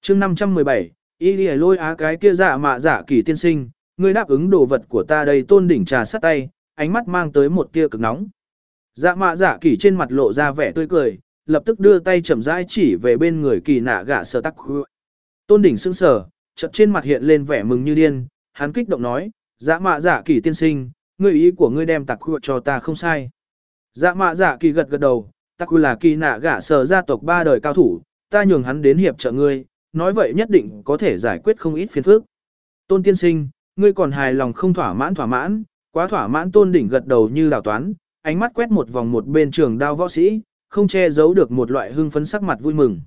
chương 517, y lìa lôi á cái kia dạ mạ dạ kỳ tiên sinh, ngươi đáp ứng đồ vật của ta đây. Tôn đỉnh trà sắt tay, ánh mắt mang tới một tia cực nóng. Dạ mạ dạ kỳ trên mặt lộ ra vẻ tươi cười, lập tức đưa tay chậm rãi chỉ về bên người kỳ nạ gạ sở tắc khu. Tôn đỉnh sững sờ, chợt trên mặt hiện lên vẻ mừng như điên, hắn kích động nói, dạ mạ dạ kỳ tiên sinh, ngươi ý của ngươi đem tắc khu cho ta không sai. Dạ mạ dạ kỳ gật gật đầu, tắc khu là kỳ nạ gạ sở gia tộc 3 đời cao thủ, ta nhường hắn đến hiệp trợ ngươi, nói vậy nhất định có thể giải quyết không ít phiền phức. Tôn tiên sinh, ngươi còn hài lòng không thỏa mãn, quá thỏa mãn. Tôn đỉnh gật đầu như đào toán, ánh mắt quét một vòng một bên trường đao võ sĩ, không che giấu được một loại hưng phấn sắc mặt vui mừng.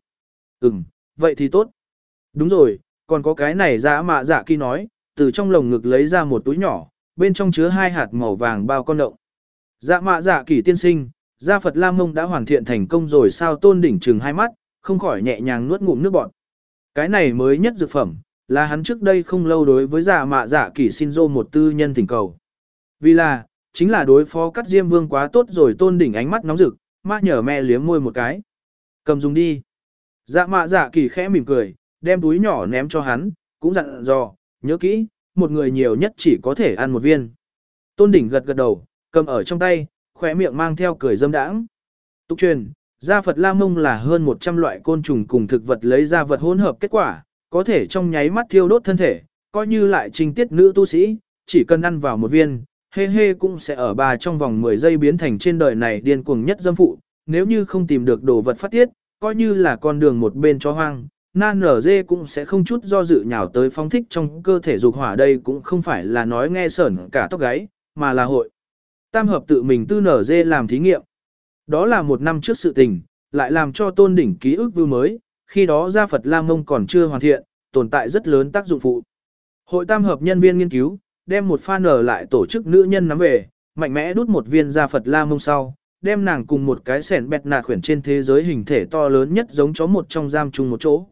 Vậy thì tốt. Đúng rồi, còn có cái này. Dạ mạ dạ kỳ nói, từ trong lồng ngực lấy ra một túi nhỏ, bên trong chứa 2 hạt màu vàng bao con động. Dạ mạ dạ kỳ tiên sinh, Gia Phật Lam Mông đã hoàn thiện thành công rồi sao? Tôn đỉnh trừng hai mắt, không khỏi nhẹ nhàng nuốt ngụm nước bọt. Cái này mới nhất dược phẩm, là hắn trước đây không lâu đối với dạ mạ dạ kỳ Shinzo một tư nhân thỉnh cầu. Vì là, chính là đối phó cắt diêm vương quá tốt rồi. Tôn đỉnh ánh mắt nóng rực, ma nhở me liếm môi một cái. Cầm dùng đi. Dạ mạ dạ kỳ khẽ mỉm cười, đem túi nhỏ ném cho hắn, cũng dặn dò, nhớ kỹ, một người nhiều nhất chỉ có thể ăn một viên. Tôn đỉnh gật gật đầu, cầm ở trong tay, khỏe miệng mang theo cười dâm đãng. Tục truyền, Gia Phật La Mông là hơn 100 loại côn trùng cùng thực vật lấy ra vật hỗn hợp kết quả, có thể trong nháy mắt thiêu đốt thân thể, coi như lại trinh tiết nữ tu sĩ, chỉ cần ăn vào một viên, cũng sẽ ở bà trong vòng 10 giây biến thành trên đời này điên cuồng nhất dâm phụ. Nếu như không tìm được đồ vật phát tiết, coi như là con đường một bên chó hoang, nan nở dê cũng sẽ không chút do dự nhào tới phóng thích trong cơ thể dục hỏa. Đây cũng không phải là nói nghe sởn cả tóc gáy, mà là hội tam hợp tự mình tư nở dê làm thí nghiệm. Đó là 1 năm trước sự tình, lại làm cho Tôn đỉnh ký ức view mới, khi đó Gia Phật La Mông còn chưa hoàn thiện, tồn tại rất lớn tác dụng phụ. Hội tam hợp nhân viên nghiên cứu, đem một pha nở lại tổ chức nữ nhân nắm về, mạnh mẽ đút một viên Gia Phật La Mông sau, đem nàng cùng một cái sẻn bẹt nạt khuyển trên thế giới hình thể to lớn nhất giống chó một trong giam chung một chỗ.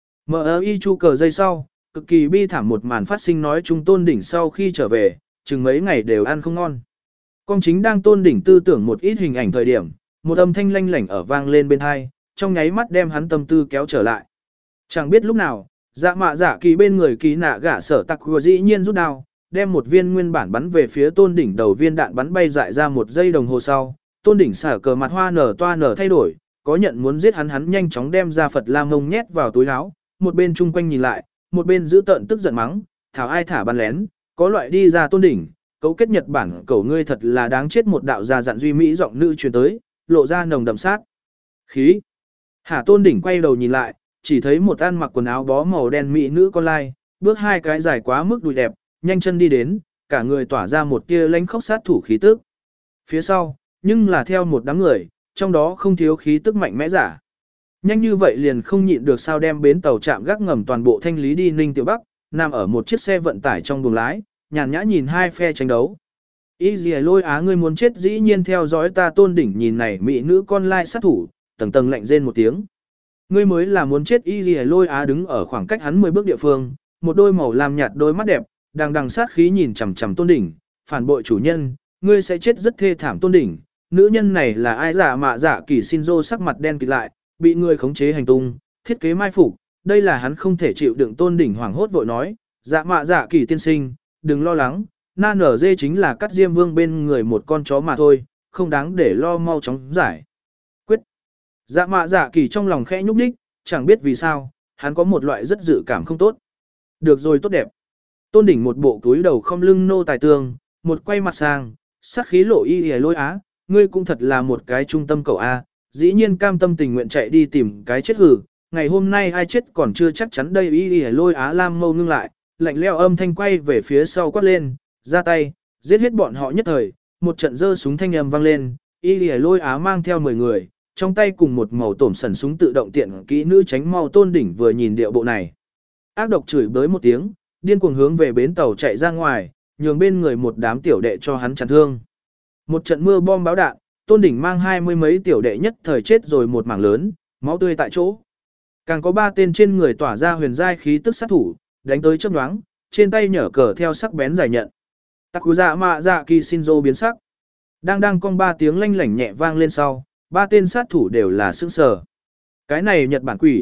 M.I. chu cờ dây sau, cực kỳ bi thảm một màn phát sinh. Nói chung Tôn đỉnh sau khi trở về, chừng mấy ngày đều ăn không ngon. Con chính đang Tôn đỉnh tư tưởng một ít hình ảnh thời điểm, một âm thanh lanh lảnh ở vang lên bên tai, trong nháy mắt đem hắn tâm tư kéo trở lại. Chẳng biết lúc nào, dạ mạ dạ kỳ bên người kỳ nạ gạ sở tặc hùa dĩ nhiên rút đao, đem một viên nguyên bản bắn về phía Tôn đỉnh đầu. Viên đạn bắn bay dại ra 1 giây đồng hồ sau, Tôn đỉnh xả cờ mặt hoa nở toa nở thay đổi, có nhận muốn giết hắn nhanh chóng đem Gia Phật La Mông nhét vào túi áo, một bên chung quanh nhìn lại, một bên giữ tợn tức giận mắng, thảo ai thả bắn lén, có loại đi ra. Tôn đỉnh, cấu kết Nhật Bản cẩu ngươi thật là đáng chết. Một đạo già dặn duy mỹ giọng nữ truyền tới, lộ ra nồng đậm sát khí. Hà Tôn đỉnh quay đầu nhìn lại, chỉ thấy một ăn mặc quần áo bó màu đen mỹ nữ con lai, bước 2 cái dài quá mức đùi đẹp, nhanh chân đi đến, cả người tỏa ra một tia lãnh khốc sát thủ khí tức. Phía sau, nhưng là theo một đám người, trong đó không thiếu khí tức mạnh mẽ giả. Nhanh như vậy liền không nhịn được sao? Đem bến tàu trạm gác ngầm toàn bộ thanh lý đi. Ninh Tiểu Bắc nằm ở một chiếc xe vận tải trong buồng lái, nhàn nhã nhìn hai phe tranh đấu. Y dì lôi á, ngươi muốn chết dĩ nhiên theo dõi ta. Tôn đỉnh nhìn này mỹ nữ con lai sát thủ, tầng tầng lạnh rên một tiếng. Ngươi mới là muốn chết. Y dì lôi á đứng ở khoảng cách hắn 10 bước địa phương, một đôi màu lam nhạt đôi mắt đẹp, đằng sát khí nhìn chằm chằm Tôn đỉnh, phản bội chủ nhân, ngươi sẽ chết rất thê thảm. Tôn đỉnh, nữ nhân này là ai? Dạ mạ dạ kỳ Shinzo sắc mặt đen kịt lại, bị người khống chế hành tung, thiết kế mai phục, đây là hắn không thể chịu đựng. Tôn đỉnh hoảng hốt vội nói, dạ mạ dạ kỳ tiên sinh, đừng lo lắng, na nở dê chính là cắt diêm vương bên người một con chó mà thôi, không đáng để lo, mau chóng giải quyết. Dạ mạ dạ kỳ trong lòng khẽ nhúc nhích, chẳng biết vì sao, hắn có một loại rất dự cảm không tốt. Được rồi, tốt đẹp. Tôn đỉnh một bộ túi đầu không lưng nô tài tường, một quay mặt sang, sát khí lộ. Y hề lôi á, ngươi cũng thật là một cái trung tâm cậu A, dĩ nhiên cam tâm tình nguyện chạy đi tìm cái chết hử, ngày hôm nay ai chết còn chưa chắc chắn đây. Y hề lôi á lam mâu ngưng lại, lạnh leo âm thanh quay về phía sau quát lên, ra tay, giết hết bọn họ nhất thời. Một trận giơ súng thanh âm vang lên, Y hề lôi á mang theo 10 người, trong tay cùng một màu tổm sần súng tự động tiện kỹ nữ tránh mau. Tôn đỉnh vừa nhìn điệu bộ này, ác độc chửi bới một tiếng, điên cuồng hướng về bến tàu chạy ra ngoài, nhường bên người một đám tiểu đệ cho hắn chặn thương. Một trận mưa bom báo đạn, Tôn đỉnh mang 20 mấy tiểu đệ nhất thời chết rồi một mảng lớn, máu tươi tại chỗ. Càng có 3 tên trên người tỏa ra huyền giai khí tức sát thủ, đánh tới chớp nhoáng, trên tay nhở cờ theo sắc bén giải nhận. Dạ mạ dạ kỳ Shinzo biến sắc. Đang cong 3 tiếng lanh lảnh nhẹ vang lên sau, 3 tên sát thủ đều là sững sờ. Cái này Nhật Bản quỷ,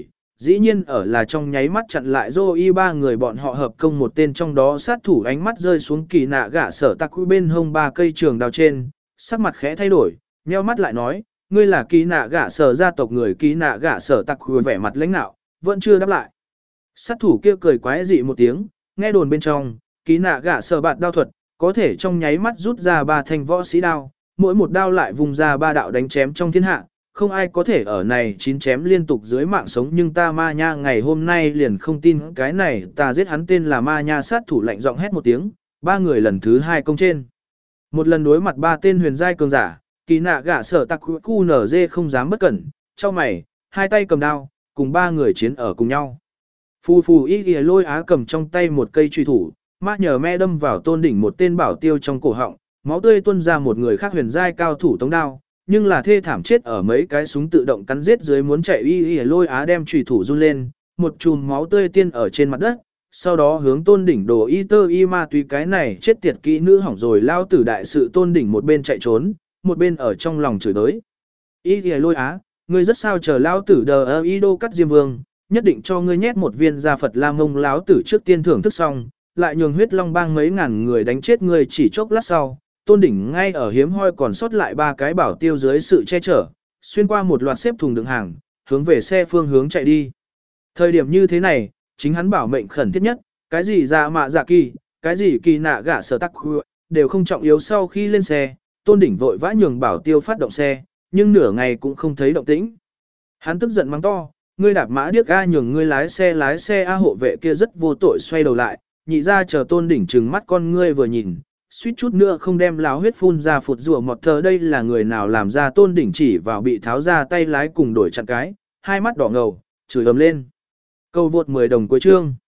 dĩ nhiên ở là trong nháy mắt chặn lại Joey ba người bọn họ hợp công một tên trong đó sát thủ ánh mắt rơi xuống kỳ nạ gạ sở tạc bên hông ba cây trường đao trên, sắc mặt khẽ thay đổi, nheo mắt lại nói, ngươi là kỳ nạ gạ sở gia tộc người kỳ nạ gạ sở tạc vẻ mặt lãnh nạo, vẫn chưa đáp lại. Sát thủ kia cười quái dị một tiếng, nghe đồn bên trong, kỳ nạ gạ sở bạt đao thuật, có thể trong nháy mắt rút ra 3 thanh võ sĩ đao, mỗi một đao lại vùng ra 3 đạo đánh chém trong thiên hạ, không ai có thể ở này 9 chém liên tục dưới mạng sống, nhưng ta ma nha ngày hôm nay liền không tin cái này, ta giết hắn tên là ma nha. Sát thủ lạnh giọng hét một tiếng, 3 người lần thứ 2 công trên. Một lần đối mặt 3 tên huyền giai cường giả, kỳ nạ gạ sở tạc QNZ không dám bất cẩn, cho mày, 2 tay cầm đao, cùng 3 người chiến ở cùng nhau. Phù phù y ghi lôi á cầm trong tay một cây truy thủ, mát nhờ me đâm vào tôn đỉnh một tên bảo tiêu trong cổ họng, máu tươi tuôn ra một người khác huyền giai cao thủ tống đao, nhưng là thê thảm chết ở mấy cái súng tự động cắn giết dưới muốn chạy. Y lôi á đem truy thủ run lên, một chùm máu tươi tiên ở trên mặt đất, sau đó hướng tôn đỉnh đồ y tơ y ma túy cái này chết tiệt kỹ nữ hỏng rồi lao tử đại sự. Tôn đỉnh một bên chạy trốn, một bên ở trong lòng chửi đới. Y lôi á, ngươi rất sao chờ lao tử đờ y đô cắt diêm vương, nhất định cho ngươi nhét một viên gia Phật La Mông. Láo tử trước tiên thưởng thức xong, lại nhường huyết long bang mấy ngàn người đánh chết người. Chỉ chốc lát sau, tôn đỉnh ngay ở hiếm hoi còn sót lại 3 cái bảo tiêu dưới sự che chở, xuyên qua một loạt xếp thùng đựng hàng, hướng về xe phương hướng chạy đi. Thời điểm như thế này, chính hắn bảo mệnh khẩn thiết nhất, cái gì dạ mạ dạ kỳ, cái gì kỳ nạ gạ sở tắc đều không trọng yếu. Sau khi lên xe, tôn đỉnh vội vã nhường bảo tiêu phát động xe, nhưng nửa ngày cũng không thấy động tĩnh. Hắn tức giận mắng to, ngươi đạp mã điếc a, nhường ngươi lái xe a. Hộ vệ kia rất vô tội xoay đầu lại, nhị ra chờ tôn đỉnh trừng mắt con ngươi vừa nhìn, suýt chút nữa không đem láo huyết phun ra phụt rùa mọt thờ. Đây là người nào làm ra? Tôn đỉnh chỉ vào bị tháo ra tay lái cùng đổi chặn cái, hai mắt đỏ ngầu, chửi ầm lên. Câu vượt 10 đồng cuối chương.